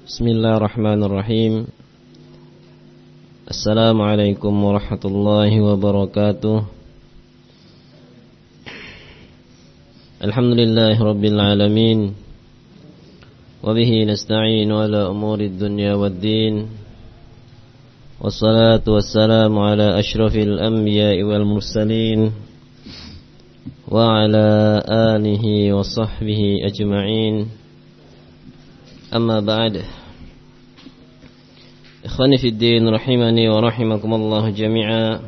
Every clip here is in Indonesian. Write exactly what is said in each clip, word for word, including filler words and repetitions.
Bismillahirrahmanirrahim. Assalamualaikum warahmatullahi wabarakatuh. Alhamdulillahi rabbil alamin. Wa bihi nasta'inu ala umurid dunya waddin. Wassalatu wassalamu ala ashrafil anbiya'i wal mursalin wa ala alihi wa sahbihi ajma'in. Amma ba'd. Ikhwani fid din rahimani wa rahimakumullah jami'a.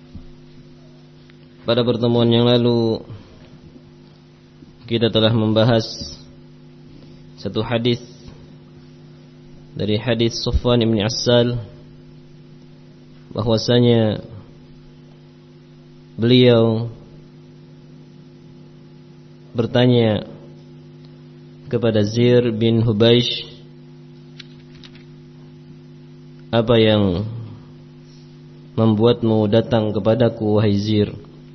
Pada pertemuan yang lalu kita telah membahas satu hadis dari hadis Sufwan bin Assal, bahwasanya beliau bertanya kepada Zir bin Hubaish, apa yang membuatmu datang kepadaku wahai Zir?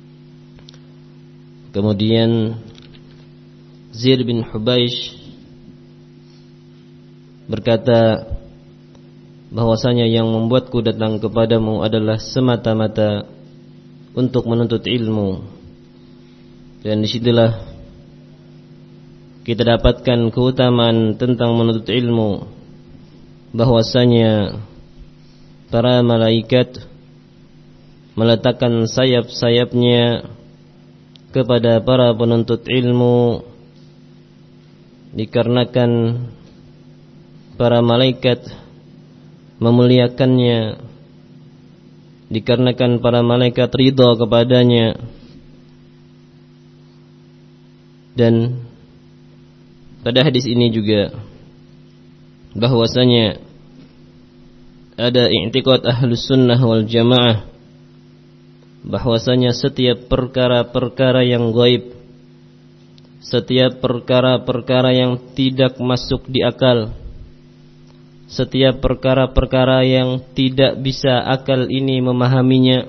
Kemudian Zir bin Hubaish berkata bahwasanya yang membuatku datang kepadamu adalah semata-mata untuk menuntut ilmu. Dan disitulah kita dapatkan keutamaan tentang menuntut ilmu, bahwasanya para malaikat meletakkan sayap-sayapnya kepada para penuntut ilmu, dikarenakan para malaikat memuliakannya, dikarenakan para malaikat ridha kepadanya. Dan pada hadis ini juga bahwasanya ada i'tiqad ahlus sunnah wal jamaah, bahwasanya setiap perkara-perkara yang gaib, setiap perkara-perkara yang tidak masuk di akal, setiap perkara-perkara yang tidak bisa akal ini memahaminya,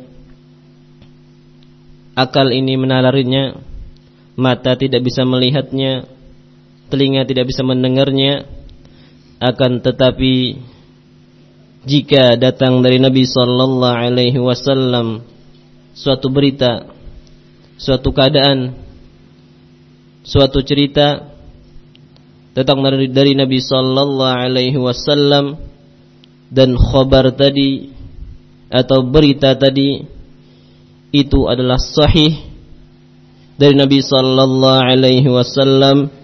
akal ini menalarinya, mata tidak bisa melihatnya, telinga tidak bisa mendengarnya, akan tetapi jika datang dari Nabi sallallahu alaihi wasallam suatu berita, suatu keadaan, suatu cerita datang dari, dari Nabi sallallahu alaihi wasallam, dan khabar tadi atau berita tadi itu adalah sahih dari Nabi sallallahu alaihi wasallam,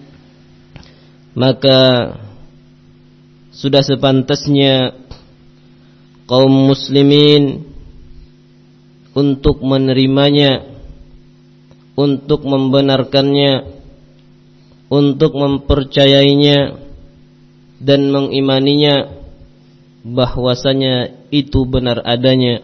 maka sudah sepantasnya kaum muslimin untuk menerimanya, untuk membenarkannya, untuk mempercayainya dan mengimaninya bahwasanya itu benar adanya.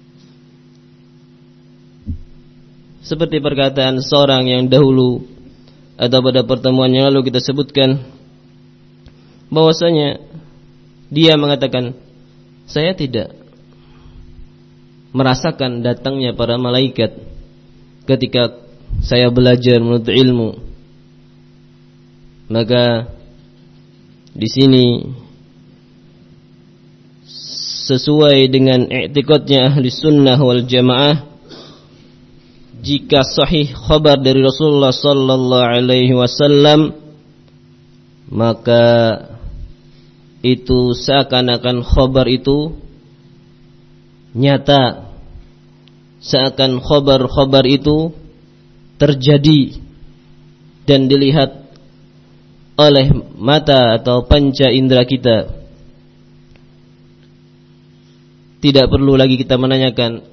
Seperti perkataan seorang yang dahulu atau pada pertemuan yang lalu kita sebutkan, bahwasanya dia mengatakan, saya tidak merasakan datangnya para malaikat ketika saya belajar menuntut ilmu. Maka di sini sesuai dengan i'tiqadnya ahli sunnah wal jamaah, jika sahih khabar dari Rasulullah sallallahu alaihi wasallam, maka itu seakan-akan khabar itu nyata, seakan khabar-khabar itu terjadi dan dilihat oleh mata atau panca indera kita. Tidak perlu lagi kita menanyakan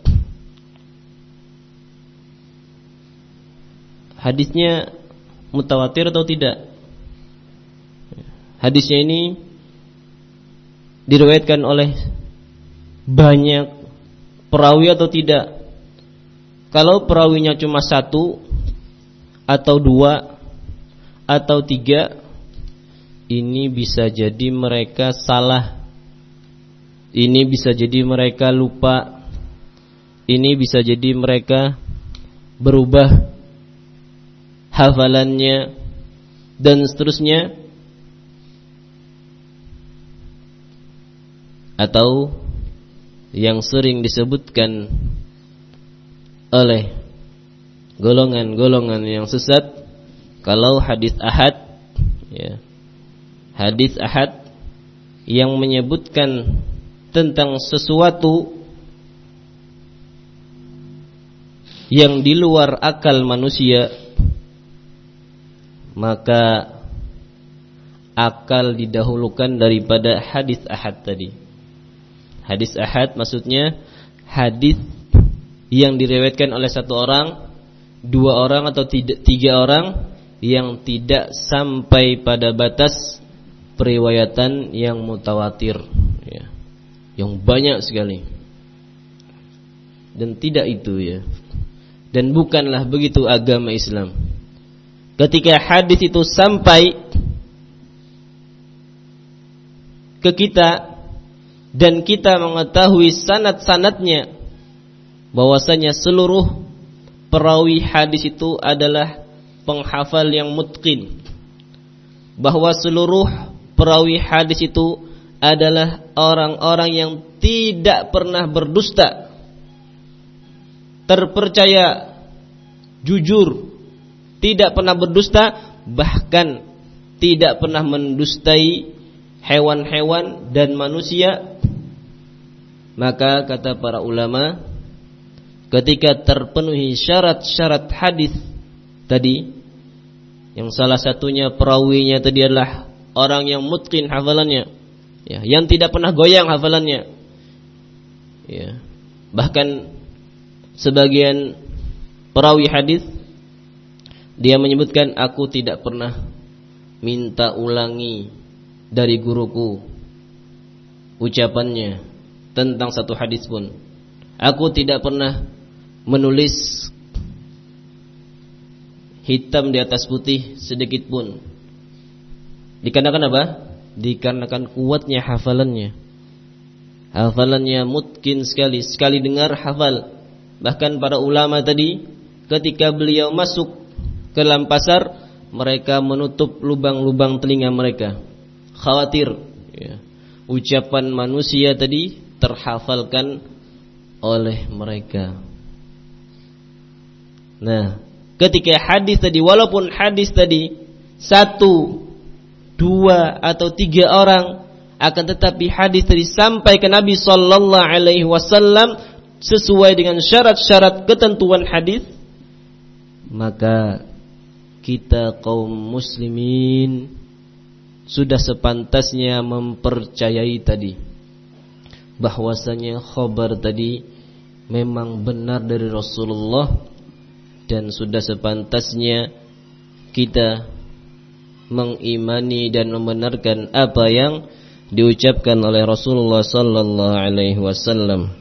hadisnya mutawatir atau tidak. Hadisnya ini diriwayatkan oleh banyak perawi atau tidak. Kalau perawinya cuma satu atau dua atau tiga, ini bisa jadi mereka salah, ini bisa jadi mereka lupa, ini bisa jadi mereka berubah hafalannya dan seterusnya. atau yang sering disebutkan oleh golongan-golongan yang sesat kalau hadis ahad, ya, hadis ahad yang menyebutkan tentang sesuatu yang di luar akal manusia, maka akal didahulukan daripada hadis ahad tadi. Hadis ahad maksudnya hadis yang diriwayatkan oleh satu orang, dua orang atau tiga orang yang tidak sampai pada batas periwayatan yang mutawatir, ya, yang banyak sekali. Dan tidak itu, ya. Dan bukanlah begitu agama Islam. Ketika hadis itu sampai ke kita dan kita mengetahui sanad-sanadnya, bahwasanya seluruh perawi hadis itu adalah penghafal yang mutqin, bahwa seluruh perawi hadis itu adalah orang-orang yang tidak pernah berdusta, terpercaya, jujur, tidak pernah berdusta, bahkan tidak pernah mendustai hewan-hewan dan manusia. Maka kata para ulama, ketika terpenuhi syarat-syarat hadis tadi, yang salah satunya perawinya tadi adalah orang yang mutqin hafalannya, ya, yang tidak pernah goyang hafalannya, ya. Bahkan sebagian perawi hadis dia menyebutkan, aku tidak pernah minta ulangi dari guruku ucapannya tentang satu hadis pun. Aku tidak pernah menulis hitam di atas putih sedikit pun. Dikarenakan apa? Dikarenakan kuatnya hafalannya. Hafalannya mutqin sekali, sekali dengar hafal. Bahkan para ulama tadi ketika beliau masuk ke dalam pasar, mereka menutup lubang-lubang telinga mereka, khawatir, ya, ucapan manusia tadi terhafalkan oleh mereka. Nah, ketika hadis tadi, walaupun hadis tadi satu, dua atau tiga orang, akan tetapi hadis tadi sampai ke Nabi Sallallahu Alaihi Wasallam sesuai dengan syarat-syarat ketentuan hadis, maka kita kaum muslimin sudah sepantasnya mempercayai tadi bahwasanya khabar tadi memang benar dari Rasulullah, dan sudah sepantasnya kita mengimani dan membenarkan apa yang diucapkan oleh Rasulullah sallallahu alaihi wasallam.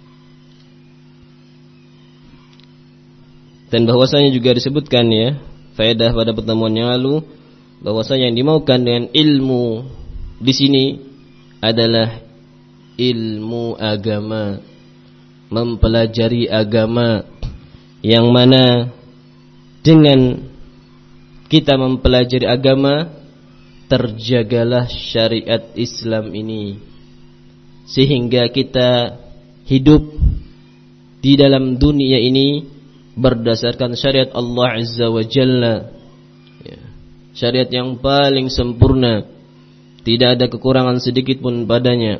Dan bahwasanya juga disebutkan, ya, faedah pada pertemuan yang lalu, bahwasanya yang dimaukan dengan ilmu di sini adalah ilmu agama, mempelajari agama, yang mana dengan kita mempelajari agama terjagalah syariat Islam ini, sehingga kita hidup di dalam dunia ini berdasarkan syariat Allah Azza wa Jalla, ya, syariat yang paling sempurna, tidak ada kekurangan sedikit pun padanya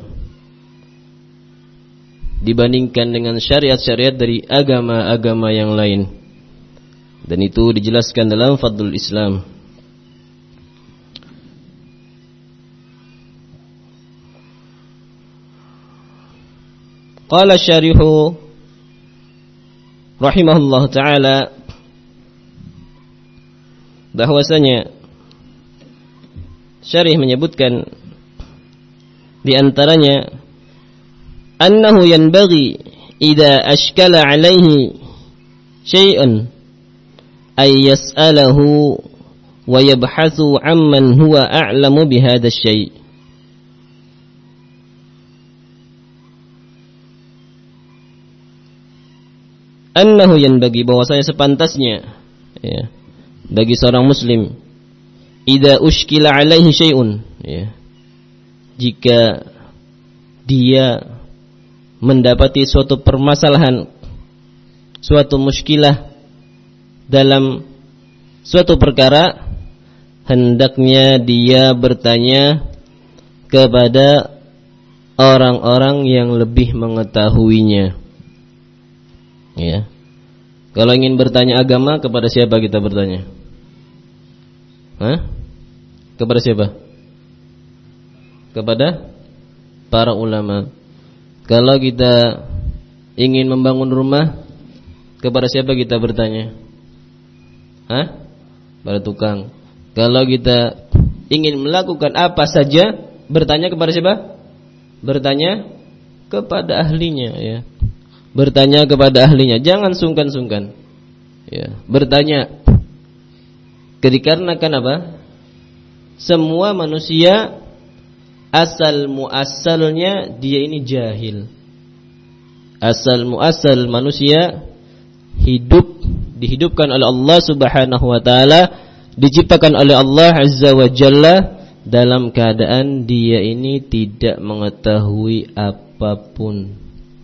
dibandingkan dengan syariat-syariat dari agama-agama yang lain. Dan itu dijelaskan dalam Fadlul Islam. Qala syarihu rahimahullah ta'ala, bahwasanya syarih menyebutkan di antaranya, annahu yanbaghi idza ashkala alaihi syai'un ay yas'alahu wa yabhathu amman huwa a'lamu bihadha syai'. Annahu yanbaghi, bahwasanya sepantasnya, ya, bagi seorang muslim, idza ushkila alaihi syai'un, ya, jika dia mendapati suatu permasalahan, suatu muskilah dalam suatu perkara, hendaknya dia bertanya kepada orang-orang yang lebih mengetahuinya. Ya. Kalau ingin bertanya agama, kepada siapa kita bertanya? Hah? Kepada siapa? Kepada para ulama. Kalau kita ingin membangun rumah, kepada siapa kita bertanya? Hah? Pada tukang. Kalau kita ingin melakukan apa saja, bertanya kepada siapa? Bertanya kepada ahlinya, ya. Bertanya kepada ahlinya, jangan sungkan-sungkan. Ya, bertanya. Dikarenakan apa? Semua manusia asal muasalnya dia ini jahil. Asal muasal manusia hidup dihidupkan oleh Allah Subhanahu wa taala, diciptakan oleh Allah Azza wa Jalla dalam keadaan dia ini tidak mengetahui apapun.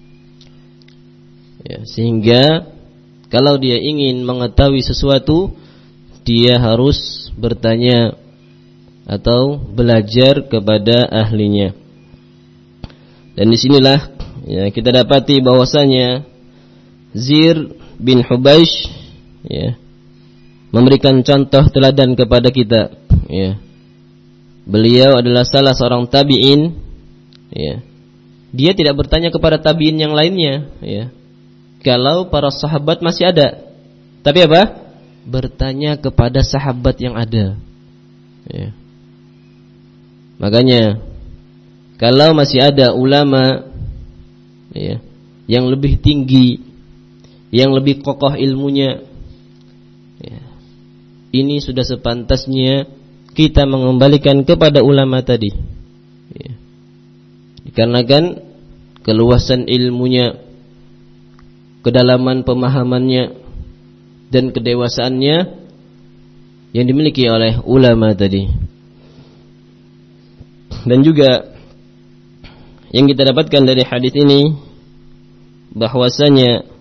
Ya, sehingga kalau dia ingin mengetahui sesuatu, dia harus bertanya atau belajar kepada ahlinya. Dan disinilah ya, kita dapati bahwasanya Zir bin Hubaish ya, memberikan contoh teladan kepada kita. Ya. Beliau adalah salah seorang tabi'in. Ya. Dia tidak bertanya kepada tabi'in yang lainnya. Ya. Kalau para sahabat masih ada, tapi apa? Bertanya kepada sahabat yang ada. Ya. Makanya kalau masih ada ulama ya, yang lebih tinggi, yang lebih kokoh ilmunya, ya, ini sudah sepantasnya kita mengembalikan kepada ulama tadi. Ya. Dikarenakan keluasan ilmunya, kedalaman pemahamannya, dan kedewasaannya yang dimiliki oleh ulama tadi. Dan juga yang kita dapatkan dari hadis ini bahwasanya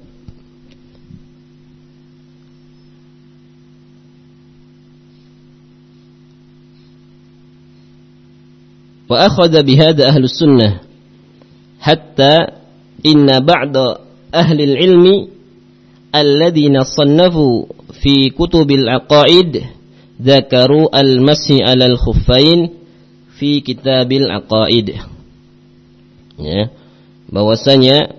wa akhadha bihadha ahlus sunnah hatta inna ba'da ahli al-ilmi alladhina sannafu fi kutubil aqaid dzakaru al-mashi 'ala al-khuffain fi kitabil aqaid. Ya, bahwasanya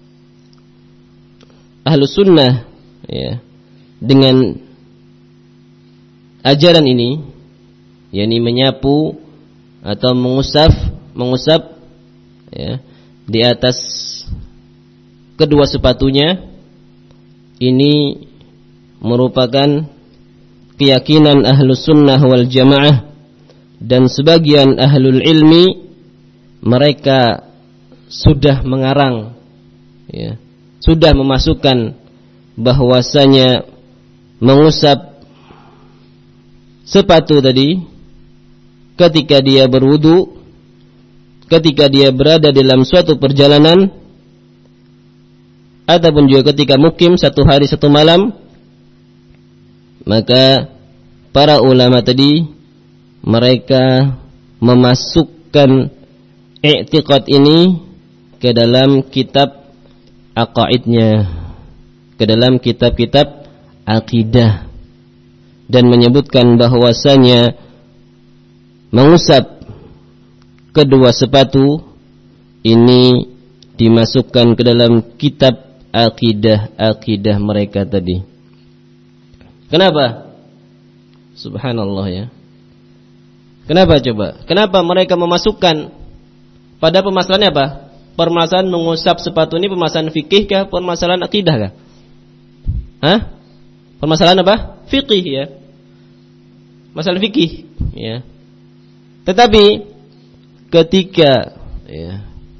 ahlus sunnah ya, dengan ajaran ini, yakni menyapu atau mengusap mengusap ya, di atas kedua sepatunya, ini merupakan keyakinan ahlus sunnah wal jamaah, dan sebagian ahlul ilmi mereka sudah mengarang ya, sudah memasukkan bahwasanya mengusap sepatu tadi ketika dia berwudu, ketika dia berada dalam suatu perjalanan, ataupun juga ketika mukim satu hari satu malam, maka para ulama tadi mereka memasukkan i'tiqad ini ke dalam kitab aqaidnya, ke dalam kitab-kitab akidah, dan menyebutkan bahwasanya mengusap kedua sepatu ini dimasukkan ke dalam kitab akidah-akidah mereka tadi. Kenapa? Subhanallah ya. Kenapa coba? Kenapa mereka memasukkan pada permasalahannya apa? Permasalahan mengusap sepatu ini permasalahan fikih kah? Permasalahan akidah kah? Hah? Permasalahan apa? Fikih ya. Masalah fikih ya. Tetapi ketika ya,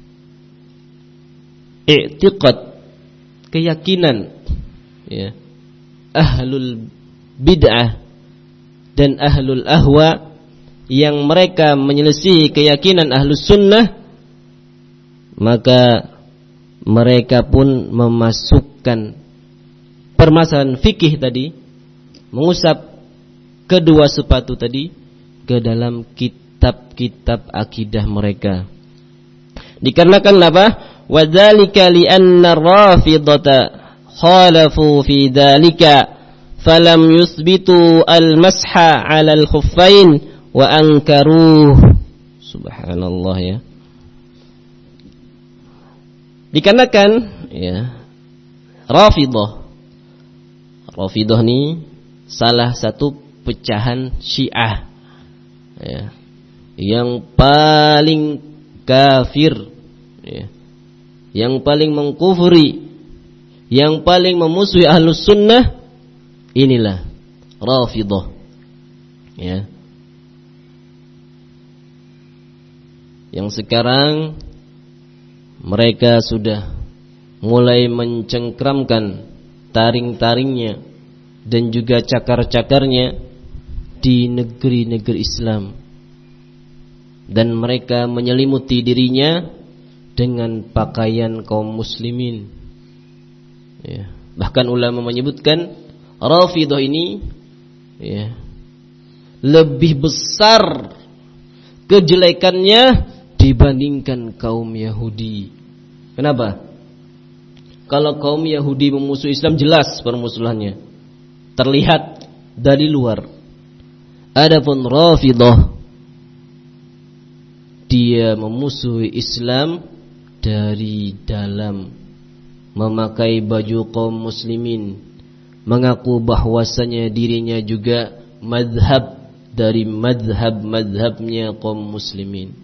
i'tiqad, keyakinan ya, ahlul bid'ah dan ahlul ahwa yang mereka menyelesaikan keyakinan ahlus sunnah, maka mereka pun memasukkan permasalahan fikih tadi, mengusap kedua sepatu tadi ke dalam kitab-kitab akidah mereka. Dikarenakan apa? Wa dzalika li anna ar-rafidhata khalafu fi dzalika falam yuthbitu al-masha 'ala al-khuffain wa ankaruh. Subhanallah ya. Dikarenakan ya, Rafidhah. Rafidhah ini salah satu pecahan Syiah ya, yang paling kafir ya, yang paling mengkufuri, yang paling memusuhi Ahlus Sunnah, inilah Rafidhah ya. Yang sekarang mereka sudah mulai mencengkramkan taring-taringnya dan juga cakar-cakarnya di negeri-negeri Islam, dan mereka menyelimuti dirinya dengan pakaian kaum muslimin ya. Bahkan ulama menyebutkan Rafidhah ini ya, lebih besar kejelekannya dibandingkan kaum Yahudi. Kenapa? Kalau kaum Yahudi memusuhi Islam, jelas permusuhannya, terlihat dari luar. Adapun Rafidhah, dia memusuhi Islam dari dalam, memakai baju kaum muslimin, mengaku bahwasanya dirinya juga mazhab dari mazhab-mazhabnya kaum muslimin.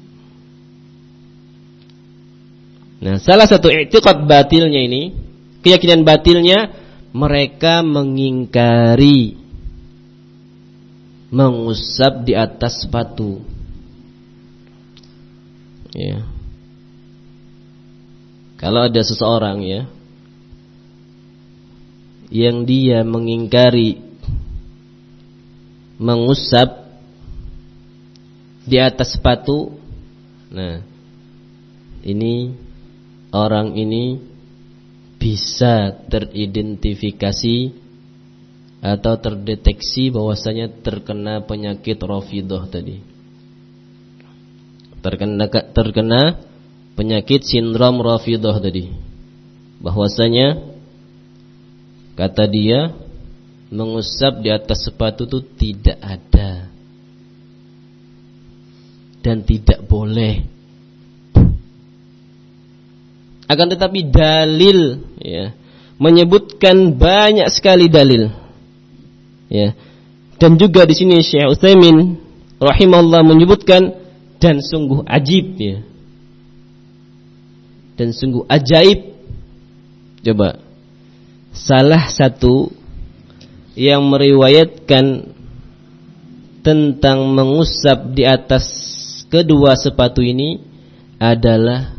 Nah, salah satu i'tiqad batilnya ini, keyakinan batilnya, mereka mengingkari mengusap di atas sepatu. Ya. Kalau ada seseorang ya yang dia mengingkari mengusap di atas sepatu, nah ini orang ini bisa teridentifikasi atau terdeteksi bahwasanya terkena penyakit Rafidhah tadi. Terkena terkena penyakit sindrom Rafidhah tadi. Bahwasanya kata dia mengusap di atas sepatu itu tidak ada dan tidak boleh. Akan tetapi dalil ya, menyebutkan banyak sekali dalil ya. Dan juga di sini Syekh Utsaimin rahimahullah menyebutkan, dan sungguh ajib ya, dan sungguh ajaib. Coba, salah satu yang meriwayatkan tentang mengusap di atas kedua sepatu ini adalah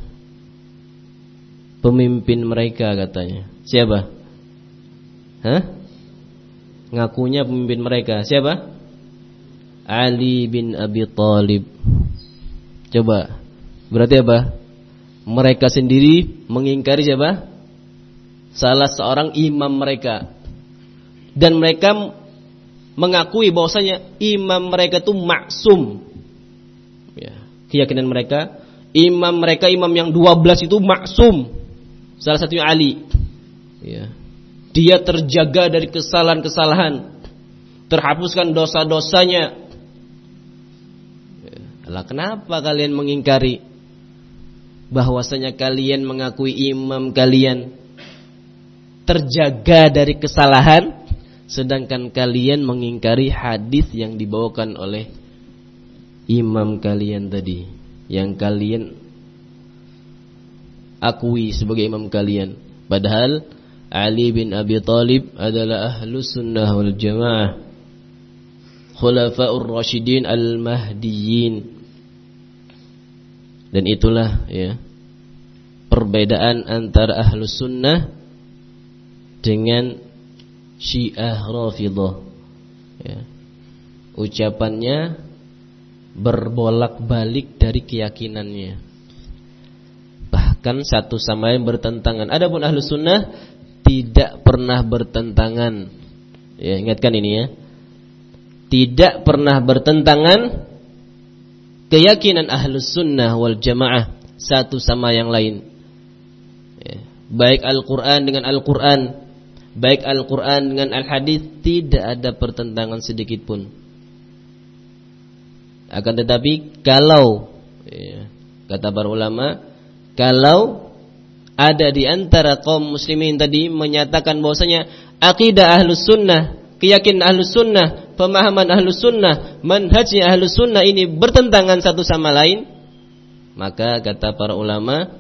pemimpin mereka katanya. Siapa? Hah? Ngakunya pemimpin mereka. Siapa? Ali bin Abi Thalib. Coba, berarti apa? Mereka sendiri mengingkari siapa? Salah seorang imam mereka. Dan mereka mengakui bahwasanya imam mereka itu maksum ya. Keyakinan mereka, imam mereka, imam yang dua belas itu maksum. Salah satunya Ali ya. Dia terjaga dari kesalahan-kesalahan, terhapuskan dosa-dosanya ya. Lah kenapa kalian mengingkari bahwasanya kalian mengakui imam kalian terjaga dari kesalahan, sedangkan kalian mengingkari hadis yang dibawakan oleh imam kalian tadi, yang kalian akui sebagai imam kalian. Padahal Ali bin Abi Thalib adalah Ahlus Sunnah wal Jamaah, Khulafaur Rasyidin Al-Mahdiyyin. Dan itulah ya perbedaan antara Ahlus Sunnah dengan Syiah Rafidhah ya. Ucapannya berbolak-balik dari keyakinannya. menyalahkan satu sama lain bertentangan. Adapun ahlu sunnah tidak pernah bertentangan. Ya, ingatkan ini ya. Tidak pernah bertentangan keyakinan ahlu sunnah wal jamaah satu sama yang lain. Ya, baik Al-Quran dengan Al-Quran, baik Al-Quran dengan Al-Hadis, tidak ada pertentangan sedikit pun. Akan tetapi kalau ya, kata para ulama, kalau ada di antara kaum muslimin tadi menyatakan bahwasanya akidah ahlus sunnah, keyakinan ahlus sunnah, pemahaman ahlus sunnah, manhajnya ahlus sunnah ini bertentangan satu sama lain, maka kata para ulama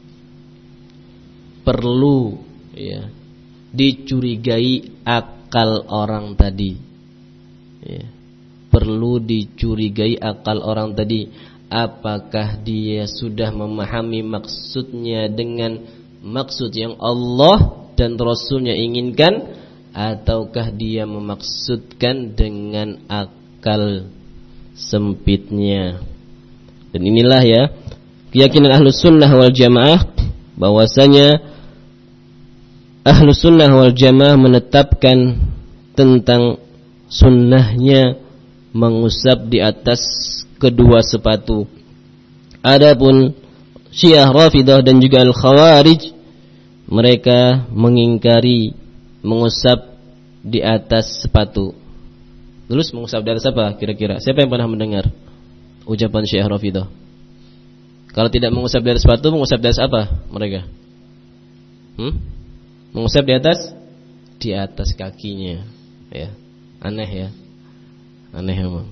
perlu ya, dicurigai akal orang tadi. Ya. Perlu dicurigai akal orang tadi, apakah dia sudah memahami maksudnya dengan maksud yang Allah dan Rasulnya inginkan, ataukah dia memaksudkan dengan akal sempitnya. Dan inilah ya keyakinan Ahlus Sunnah wal Jamaah, bahwasanya Ahlus Sunnah wal Jamaah menetapkan tentang sunnahnya mengusap di atas kedua sepatu. Adapun Syiah Rafidah dan juga Al-Khawarij, mereka mengingkari mengusap di atas sepatu. Terus mengusap di atas apa kira-kira? Siapa yang pernah mendengar ucapan Syiah Rafidah? Kalau tidak mengusap di atas sepatu, mengusap di atas apa mereka? Hmm? Mengusap di atas di atas kakinya. Ya, aneh ya. Aneh emang.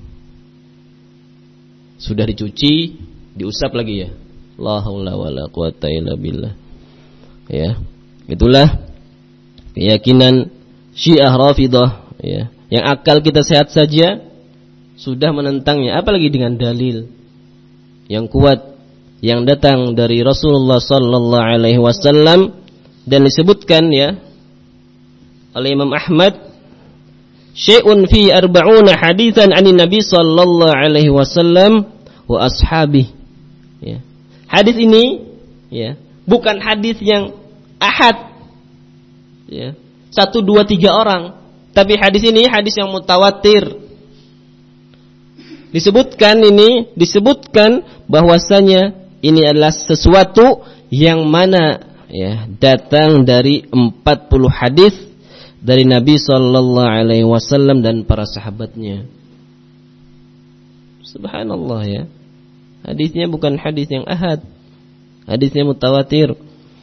Sudah dicuci, diusap lagi ya. La haula wala quwata illa billah. Ya. Itulah keyakinan Syiah Rafidah ya. Yang akal kita sehat saja sudah menentangnya, apalagi dengan dalil yang kuat yang datang dari Rasulullah sallallahu alaihi wasallam, dan disebutkan ya oleh Imam Ahmad, syai'un fi arba'una haditsan 'anin Nabi sallallahu alaihi wasallam wa ashabihi. Ya. Hadis ini ya, bukan hadis yang ahad. Ya. Satu, dua, tiga orang, tapi hadis ini hadis yang mutawatir. Disebutkan ini, disebutkan bahwasanya ini adalah sesuatu yang mana ya, datang dari empat puluh hadis dari Nabi sallallahu alaihi wasallam dan para sahabatnya. Subhanallah ya. Hadisnya bukan hadis yang ahad. Hadisnya mutawatir.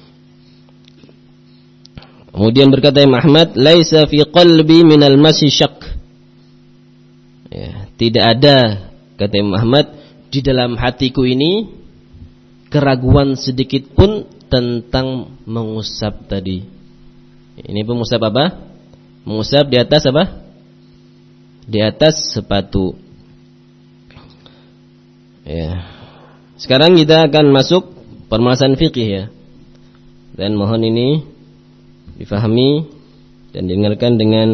Kemudian berkata Imam Ahmad, laisa fi qalbi minal masyi syak. Ya, tidak ada, kata Imam Ahmad, di dalam hatiku ini keraguan sedikit pun tentang mengusap tadi. Ini mengusap apa? Mengusap di atas apa? Di atas sepatu. Ya. Sekarang kita akan masuk permasalahan fikih ya. Dan mohon ini difahami dan didengarkan dengan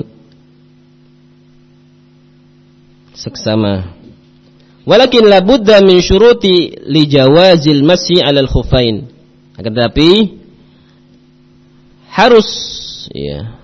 seksama. Walakin la budda min syuruti li jawazil masyi 'alal khuffain. Akan tetapi harus ya,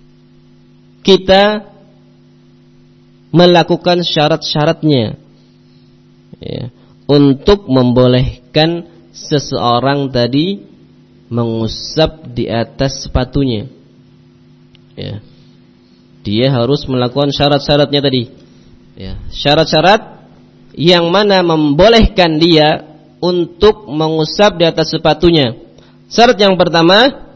kita melakukan syarat-syaratnya ya, untuk membolehkan seseorang tadi mengusap di atas sepatunya. Ya. Dia harus melakukan syarat-syaratnya tadi. Ya. Syarat-syarat yang mana membolehkan dia untuk mengusap di atas sepatunya. Syarat yang pertama,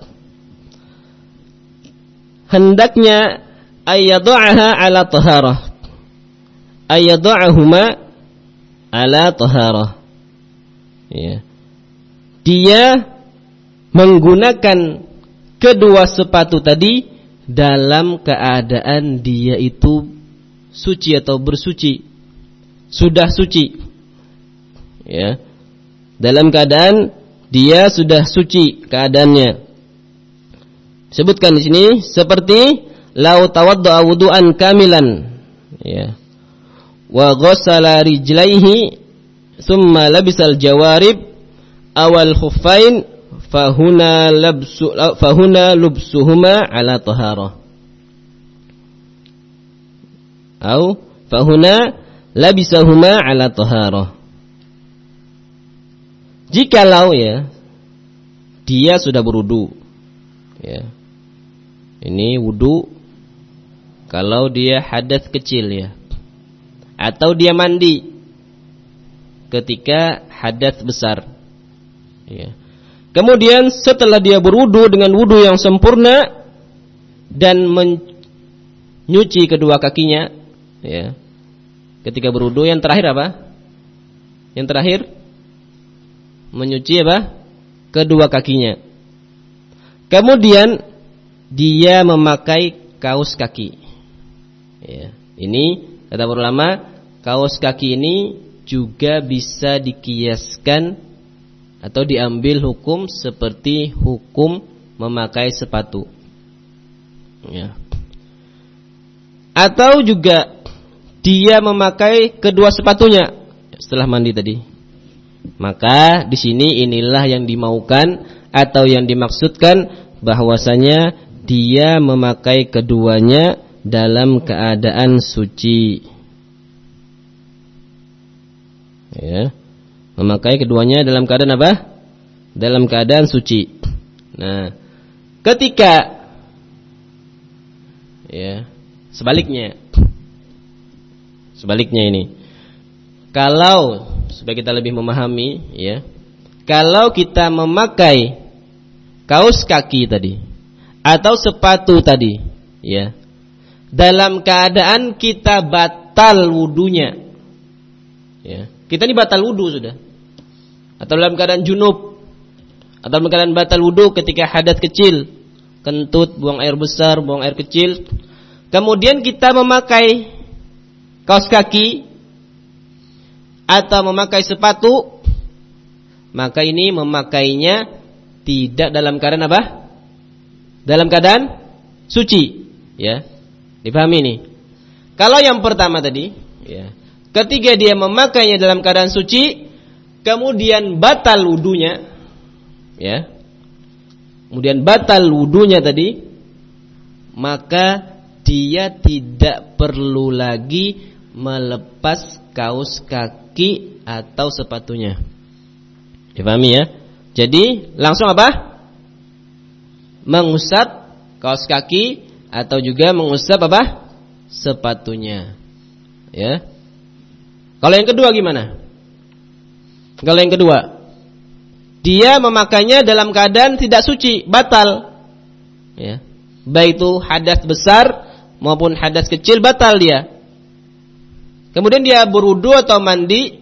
hendaknya ayyadu'aha ala taharah. Ayyadu'ahuma ala taharah. Ya. Dia menggunakan kedua sepatu tadi dalam keadaan dia itu suci atau bersuci, sudah suci. Ya. Dalam keadaan dia sudah suci keadaannya. Sebutkan di sini seperti lau tawadda'a wudu'an kamilan ya, wa ghassala rijlaihi thumma labisal jawarib awal khuffain fahuna labsu fahuna lubsuhuma ala taharah. Au fahuna labisahuma ala taharah. Jikalau ya dia sudah berwudu, ya. Ini wudu kalau dia hadas kecil ya. Atau dia mandi ketika hadas besar. Ya. Kemudian setelah dia berwudu dengan wudu yang sempurna dan menyuci kedua kakinya, ya. Ketika berwudu yang terakhir apa? Yang terakhir menyuci apa? Kedua kakinya. Kemudian dia memakai kaos kaki. Ya. Ini kata para ulama, kaos kaki ini juga bisa dikiaskan atau diambil hukum seperti hukum memakai sepatu. Ya. Atau juga dia memakai kedua sepatunya setelah mandi tadi. Maka di sini inilah yang dimaukan atau yang dimaksudkan bahwasanya dia memakai keduanya dalam keadaan suci. Ya. Memakai keduanya dalam keadaan apa? Dalam keadaan suci. Nah, ketika ya, sebaliknya. Sebaliknya ini. Kalau supaya kita lebih memahami, ya. Kalau kita memakai kaos kaki tadi atau sepatu tadi, ya. Dalam keadaan kita batal wudunya. Ya. Kita ini batal wudu sudah. Atau dalam keadaan junub. Atau dalam keadaan batal wudu ketika hadas kecil, kentut, buang air besar, buang air kecil. Kemudian kita memakai kaos kaki atau memakai sepatu, maka ini memakainya tidak dalam keadaan apa? Dalam keadaan suci, ya. Dipahami ini. Kalau yang pertama tadi, ya, ketika dia memakainya dalam keadaan suci, kemudian batal wudunya, ya. Kemudian batal wudunya tadi, maka dia tidak perlu lagi melepas kaos kaki atau sepatunya. Dipahami ya? Jadi langsung apa? Mengusap kaos kaki atau juga mengusap apa? Sepatunya. Ya. Kalau yang kedua gimana? Kalau yang kedua, dia memakainya dalam keadaan tidak suci, batal. Ya. Baik itu hadas besar maupun hadas kecil, batal dia. Kemudian dia berwudu atau mandi,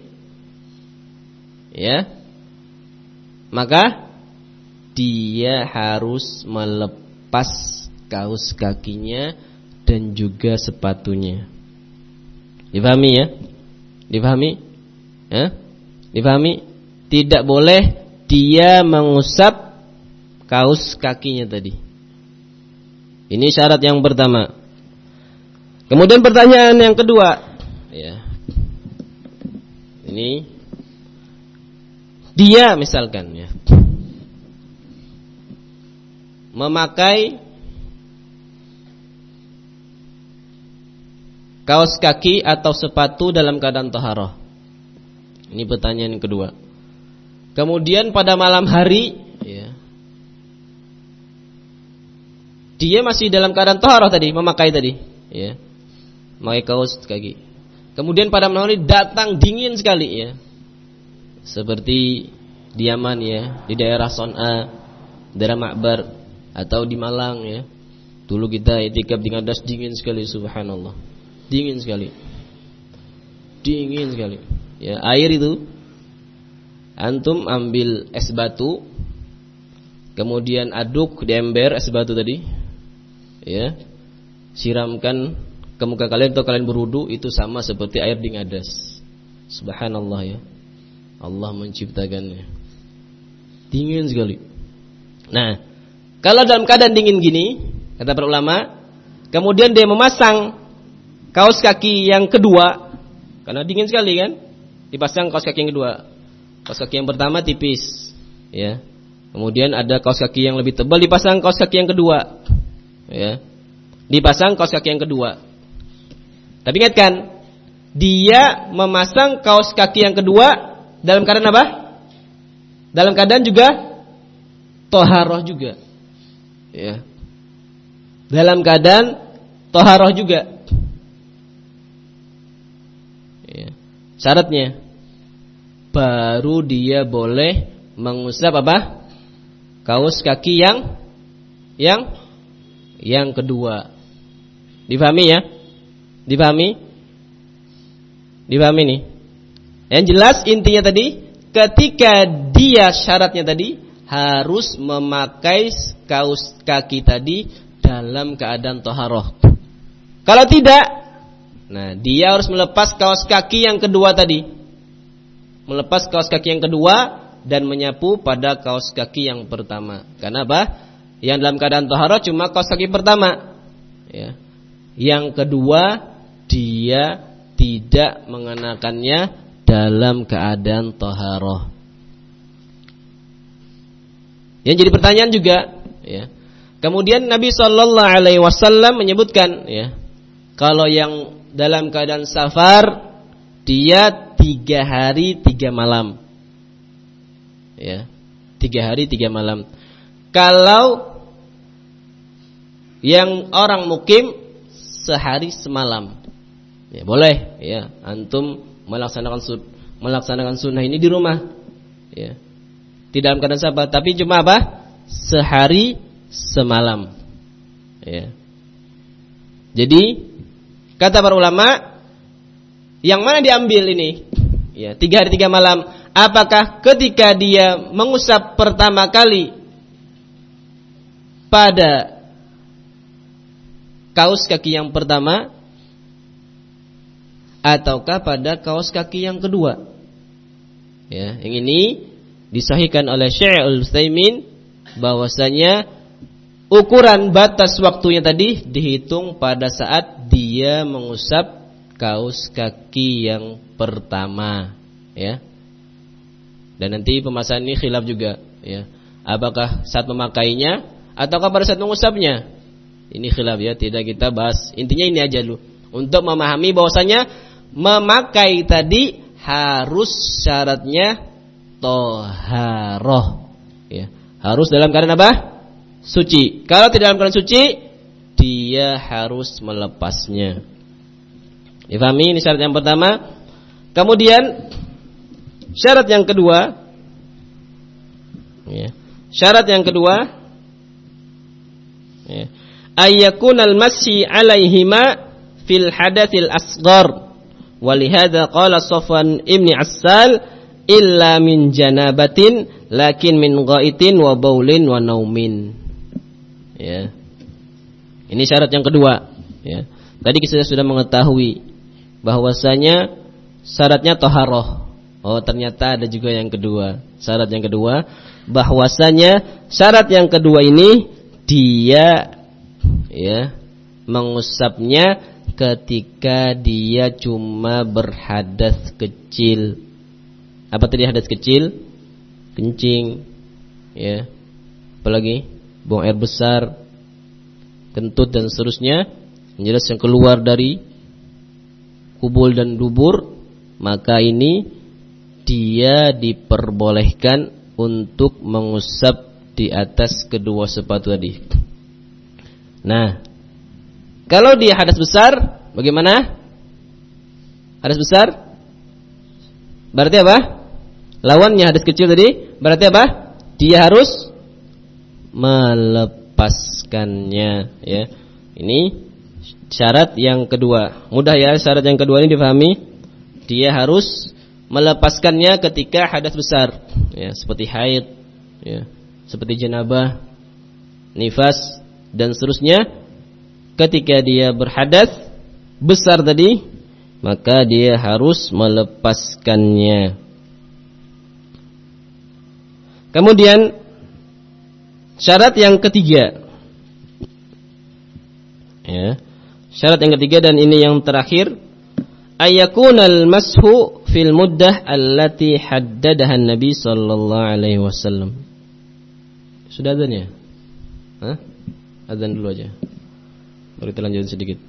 ya, maka dia harus melepas kaos kakinya dan juga sepatunya. Dipahami ya? Dipahami? Ya? Dipahami? Tidak boleh dia mengusap kaos kakinya tadi. Ini syarat yang pertama. Kemudian pertanyaan yang kedua, ya. Ini dia misalkan ya, memakai kaos kaki atau sepatu dalam keadaan taharah. Ini pertanyaan yang kedua. Kemudian pada malam hari, ya, dia masih dalam keadaan taharah tadi, memakai tadi, ya, memakai kaos kaki. Kemudian pada malam hari datang dingin sekali, ya, seperti di Yaman, ya, di daerah Son'a, daerah Ma'bar, atau di Malang, ya. Dulu kita itikaf di ngadas dingin sekali, subhanallah, dingin sekali, dingin sekali. Ya, air itu antum ambil es batu, kemudian aduk di ember es batu tadi, ya, siramkan ke muka kalian atau kalian berwudu, itu sama seperti air di ngadas. Subhanallah ya, Allah menciptakannya dingin sekali. Nah, kalau dalam keadaan dingin gini, kata para ulama, kemudian dia memasang kaos kaki yang kedua, karena dingin sekali kan, dipasang kaos kaki yang kedua. Kaos kaki yang pertama tipis, ya. Kemudian ada kaos kaki yang lebih tebal, dipasang kaos kaki yang kedua. Ya. Dipasang kaos kaki yang kedua. Tapi ingatkan, dia memasang kaos kaki yang kedua dalam keadaan apa? Dalam keadaan juga toharoh juga. Ya. Dalam keadaan toharoh juga. Ya. Syaratnya baru dia boleh mengusap apa? Kaos kaki yang yang yang kedua. Difahami ya? Difahami? Difahami nih? Yang jelas intinya tadi, ketika dia syaratnya tadi harus memakai kaos kaki tadi dalam keadaan toharoh. Kalau tidak, nah dia harus melepas kaos kaki yang kedua tadi. Melepas kaos kaki yang kedua dan menyapu pada kaos kaki yang pertama. Karena apa? Yang dalam keadaan toharoh cuma kaos kaki pertama. Ya. Yang kedua dia tidak mengenakannya dalam keadaan toharoh. Yang jadi pertanyaan juga, ya. Kemudian Nabi Shallallahu Alaihi Wasallam menyebutkan, ya, kalau yang dalam keadaan safar dia tiga hari tiga malam. Ya, tiga hari tiga malam. Kalau yang orang mukim sehari semalam, ya boleh, ya antum melaksanakan sun, melaksanakan sunnah ini di rumah, ya tidak dalam keadaan sabar, tapi cuma apa? Sehari semalam, ya. Jadi kata para ulama, yang mana diambil ini? Ya, tiga hari tiga malam. Apakah ketika dia mengusap pertama kali pada kaos kaki yang pertama, ataukah pada kaos kaki yang kedua? Ya, yang ini disahihkan oleh Syekh Al-Utsaimin bahwasanya ukuran batas waktunya tadi dihitung pada saat dia mengusap kaos kaki yang pertama, ya. Dan nanti pembahasan ini khilaf juga, ya. Apakah saat memakainya ataukah pada saat mengusapnya? Ini khilaf, ya, tidak kita bahas. Intinya ini aja dulu untuk memahami bahwasanya memakai tadi harus syaratnya toharoh, ya. Harus dalam keadaan apa? Suci. Kalau tidak dalam keadaan suci, dia harus melepasnya. Difahami ini syarat yang pertama. Kemudian syarat yang kedua, ya. Syarat yang kedua, ya, ayyakunal masyi alaihima fil hadatsil asghar. Walihada qala Safwan ibni Assal illa min janabatin lakin min ghaitin wa baulin wa naumin. Ya. Ini syarat yang kedua, ya. Tadi kita sudah mengetahui bahwasanya syaratnya taharah. Oh, ternyata ada juga yang kedua. Syarat yang kedua bahwasanya syarat yang kedua ini dia, ya, mengusapnya ketika dia cuma berhadas kecil. Apa tadi hadas kecil? Kencing, ya. Apalagi buang air besar, kentut dan seterusnya, jelas yang keluar dari kubul dan dubur, maka ini dia diperbolehkan untuk mengusap di atas kedua sepatu tadi. Nah, kalau dia hadas besar, bagaimana? Hadas besar berarti apa? Lawannya hadas kecil tadi berarti apa? Dia harus melepaskannya, ya. Ini syarat yang kedua. Mudah ya, syarat yang kedua ini difahami. Dia harus melepaskannya ketika hadas besar, ya, seperti haid, ya, seperti janabah, nifas dan seterusnya. Ketika dia berhadas besar tadi, maka dia harus melepaskannya. Kemudian syarat yang ketiga, ya, syarat yang ketiga dan ini yang terakhir, ayyakunal mashu fil muddah allati haddadaha Nabi sallallahu alaihi wasallam. Sudah adzan ya? Hah? Adzan dulu aja. Baru kita lanjutin sedikit.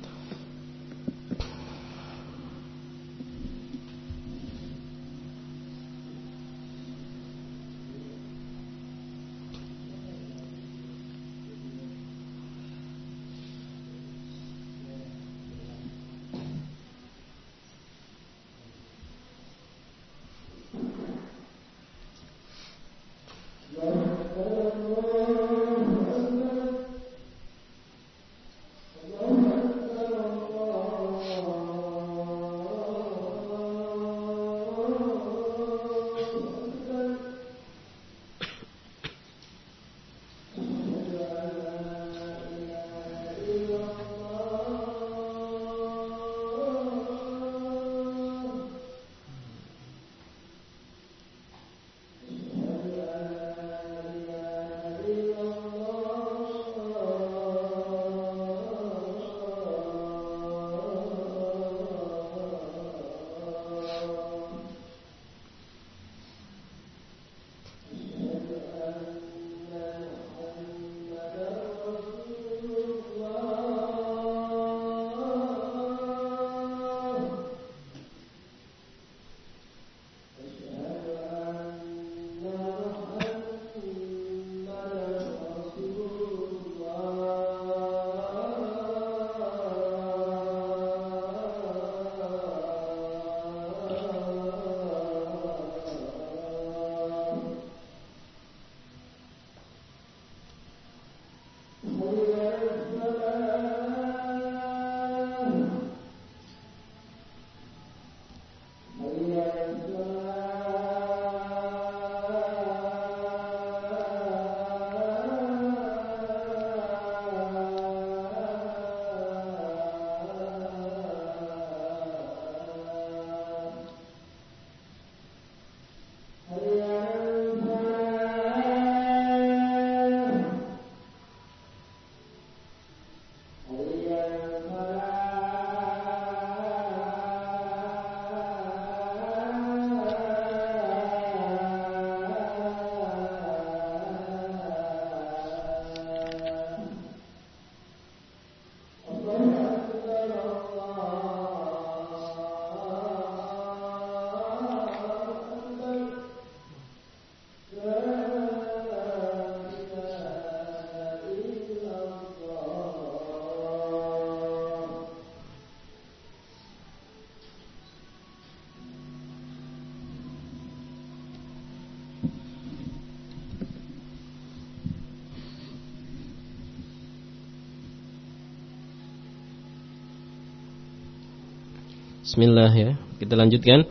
Bismillah ya. Kita lanjutkan.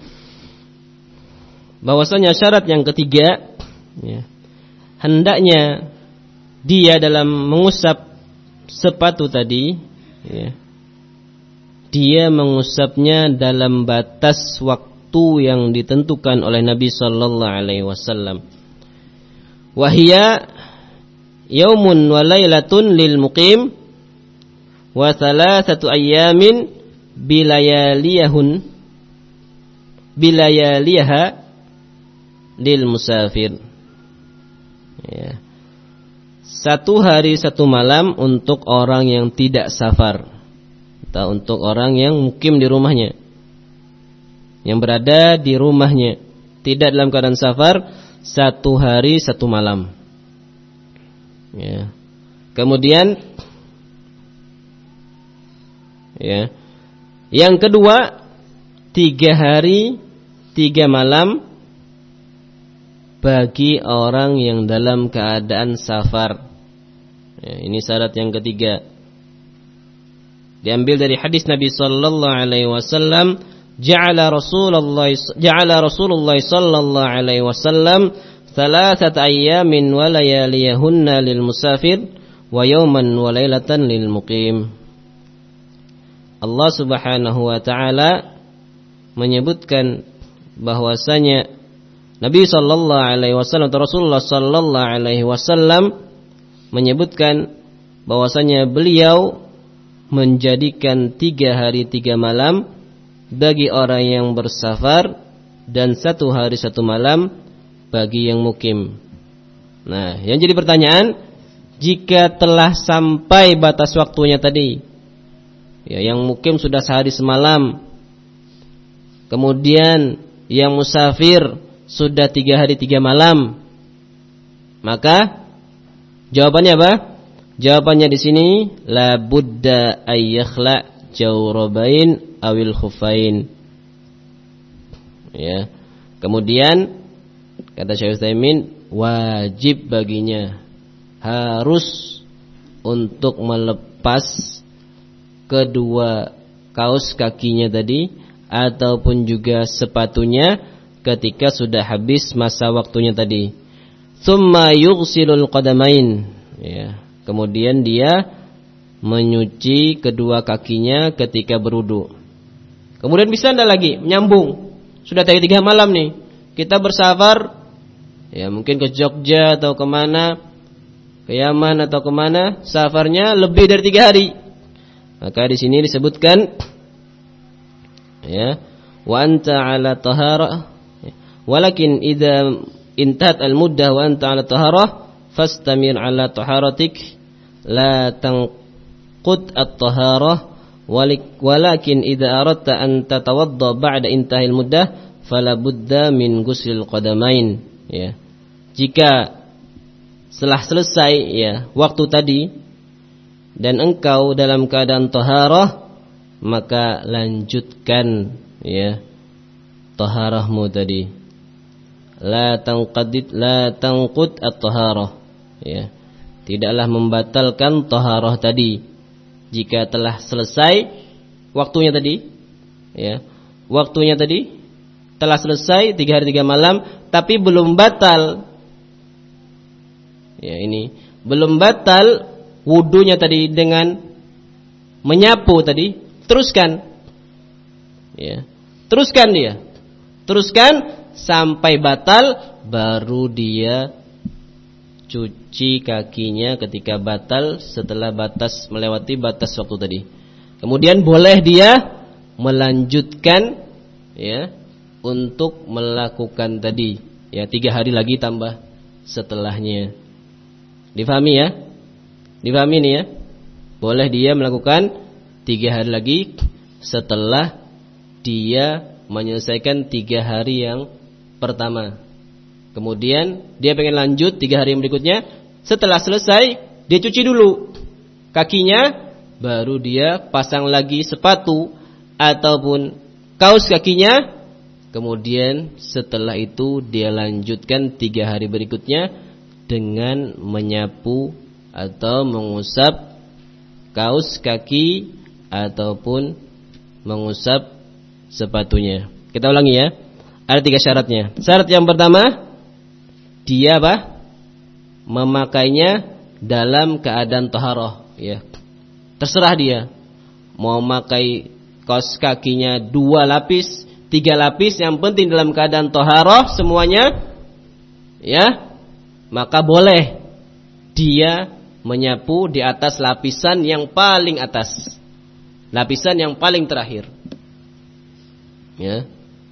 Bahwasanya syarat yang ketiga ya, hendaknya dia dalam mengusap sepatu tadi ya, dia mengusapnya dalam batas waktu yang ditentukan oleh Nabi sallallahu alaihi wasallam. Wahia yaumun wa lailatun lil muqim wa thalathatu ayyamin bilayaliyahun bilayaliyaha lil musafir ya. Satu hari satu malam untuk orang yang tidak safar atau untuk orang yang mukim di rumahnya, yang berada di rumahnya tidak dalam keadaan safar, satu hari satu malam ya. Kemudian ya, yang kedua, tiga hari, tiga malam bagi orang yang dalam keadaan safar. Ya, ini syarat yang ketiga. Diambil dari hadis Nabi sallallahu alaihi wasallam, ja'ala Rasulullah ja'ala Rasulullah sallallahu alaihi wasallam thalathat ayyamin wa layaliyahunna lil musafir wa yawman wa lailatan lil muqim. Allah Subhanahu wa taala menyebutkan bahwasanya Nabi sallallahu alaihi wasallam atau Rasulullah sallallahu alaihi wasallam menyebutkan bahwasanya beliau menjadikan tiga hari tiga malam bagi orang yang bersafar dan satu hari satu malam bagi yang mukim. Nah, yang jadi pertanyaan, jika telah sampai batas waktunya tadi, ya, yang mukim sudah sehari semalam, kemudian yang musafir sudah tiga hari tiga malam, maka jawabannya apa? Jawabannya di sini la budda ayyakhla jawrabain awil khufain. Ya. Kemudian kata Syekh Utsaimin, wajib baginya, harus untuk melepas kedua kaos kakinya tadi ataupun juga sepatunya ketika sudah habis masa waktunya tadi. Tsumma yughsilul qadamain, ya. Kemudian dia menyuci kedua kakinya ketika berwudu. Kemudian bisa anda lagi menyambung. Sudah tadi tiga malam nih, kita bersafar, ya mungkin ke Jogja atau kemana, ke Yaman atau kemana, safarnya lebih dari tiga hari. Maka di sini disebutkan, ya, wa anta ala taharah, walakin idza intahat al muddah wa anta ala taharah, fastamir ala taharatik, la tanqud at taharah, walakin idza aradta an tatawadda ba'da intahil muddah fala budda min ghuslil qadamain, ya. Jika setelah selesai, ya, waktu tadi dan engkau dalam keadaan taharah, maka lanjutkan, ya, taharahmu tadi. La tanqadid la tanqud at-taharah, ya. Tidaklah membatalkan taharah tadi jika telah selesai waktunya tadi, ya. Waktunya tadi telah selesai tiga hari tiga malam, tapi belum batal. Ya, ini belum batal wudunya tadi dengan menyapu tadi, teruskan. Ya. Teruskan dia. Teruskan sampai batal, baru dia cuci kakinya ketika batal, setelah batas melewati batas waktu tadi. Kemudian boleh dia melanjutkan, ya, untuk melakukan tadi, ya, tiga hari lagi tambah setelahnya. Difahami ya? Difahami nih ya? Boleh dia melakukan tiga hari lagi setelah dia menyelesaikan tiga hari yang pertama. Kemudian dia pengen lanjut tiga hari yang berikutnya. Setelah selesai, dia cuci dulu kakinya, baru dia pasang lagi sepatu ataupun kaos kakinya. Kemudian setelah itu dia lanjutkan tiga hari berikutnya dengan menyapu atau mengusap kaos kaki ataupun mengusap sepatunya. Kita ulangi ya. Ada tiga syaratnya. Syarat yang pertama, dia apa? Memakainya dalam keadaan taharah, ya. Terserah dia mau memakai kaos kakinya dua lapis, tiga lapis, yang penting dalam keadaan taharah semuanya, ya. Maka boleh dia menyapu di atas lapisan yang paling atas, lapisan yang paling terakhir. Ya.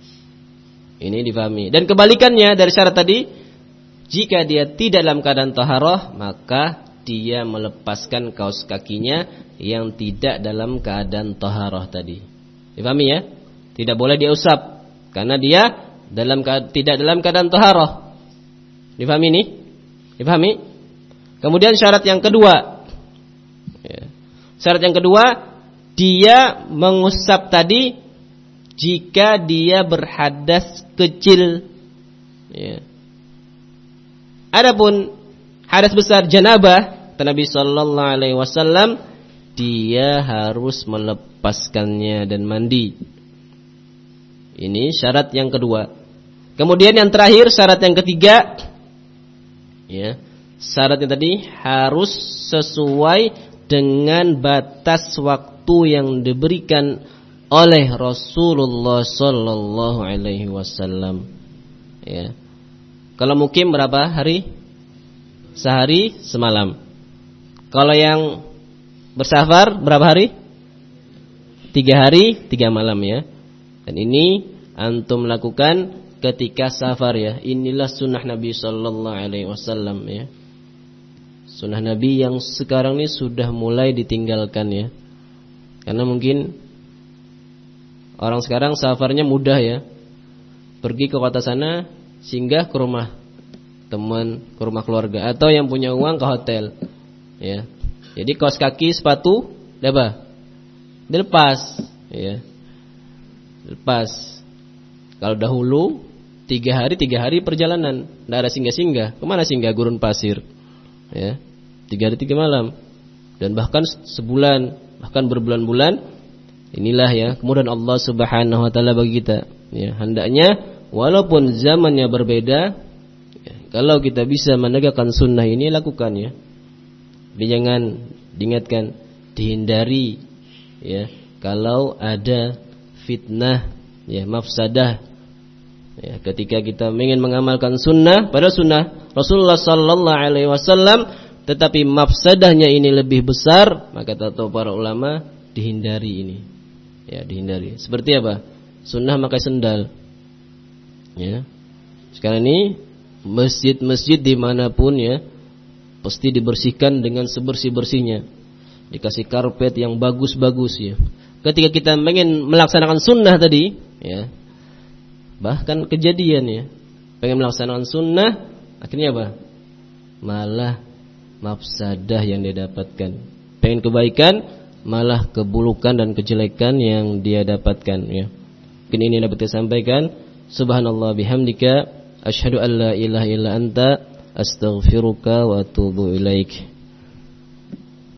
Ini difahami. Dan kebalikannya dari syarat tadi, jika dia tidak dalam keadaan taharah, maka dia melepaskan kaos kakinya yang tidak dalam keadaan taharah tadi. Difahami ya? Tidak boleh dia usap karena dia dalam tidak dalam keadaan taharah. Difahami ini? Difahami? Kemudian syarat yang kedua, ya. Syarat yang kedua, dia mengusap tadi jika dia berhadas kecil, ya. Adapun hadas besar janabah, Nabi sallallahu alaihi wasallam, dia harus melepaskannya dan mandi. Ini syarat yang kedua. Kemudian yang terakhir, syarat yang ketiga, ya, syaratnya tadi harus sesuai dengan batas waktu yang diberikan oleh Rasulullah sallallahu alaihi wasallam. Ya. Kalau mukim berapa hari? Sehari semalam. Kalau yang bersafar berapa hari? Tiga hari tiga malam, ya. Dan ini antum lakukan ketika safar ya. Inilah sunnah Nabi sallallahu alaihi wasallam ya. Sunnah Nabi yang sekarang ini sudah mulai ditinggalkan ya. Karena mungkin orang sekarang safarnya mudah ya. Pergi ke kota sana, singgah ke rumah teman, ke rumah keluarga, atau yang punya uang ke hotel ya. Jadi kaos kaki, sepatu, apa? Dilepas ya. Lepas. Kalau dahulu tiga hari tiga hari perjalanan, tidak ada singgah-singgah. Kemana singgah? Gurun pasir ya. Tiga hari tiga malam. Dan bahkan sebulan, bahkan berbulan-bulan. Inilah ya kemudian Allah Subhanahu wa taala bagi kita ya. Hendaknya walaupun zamannya berbeda ya, kalau kita bisa menegakkan sunnah ini, lakukan ya. Tapi jangan, diingatkan, dihindari ya kalau ada fitnah ya, mafsadah ya, ketika kita ingin mengamalkan sunnah, pada sunnah Rasulullah sallallahu alaihi wasallam, tetapi mafsadahnya ini lebih besar, maka kata para ulama dihindari ini ya, dihindari. Seperti apa? Sunnah pakai sendal ya. Sekarang ini masjid-masjid dimanapun ya pasti dibersihkan dengan sebersih-bersihnya, dikasih karpet yang bagus-bagus ya. Ketika kita ingin melaksanakan sunnah tadi ya, bahkan kejadian ya, pengen melaksanakan sunnah, akhirnya apa? Malah mafsadah yang dia dapatkan. Pengen kebaikan, malah keburukan dan kejelekan yang dia dapatkan ya. Mungkin ini dapat saya sampaikan. Subhanallah bihamdika, asyhadu an la ilaha illa anta, astaghfiruka wa atubu ilaik.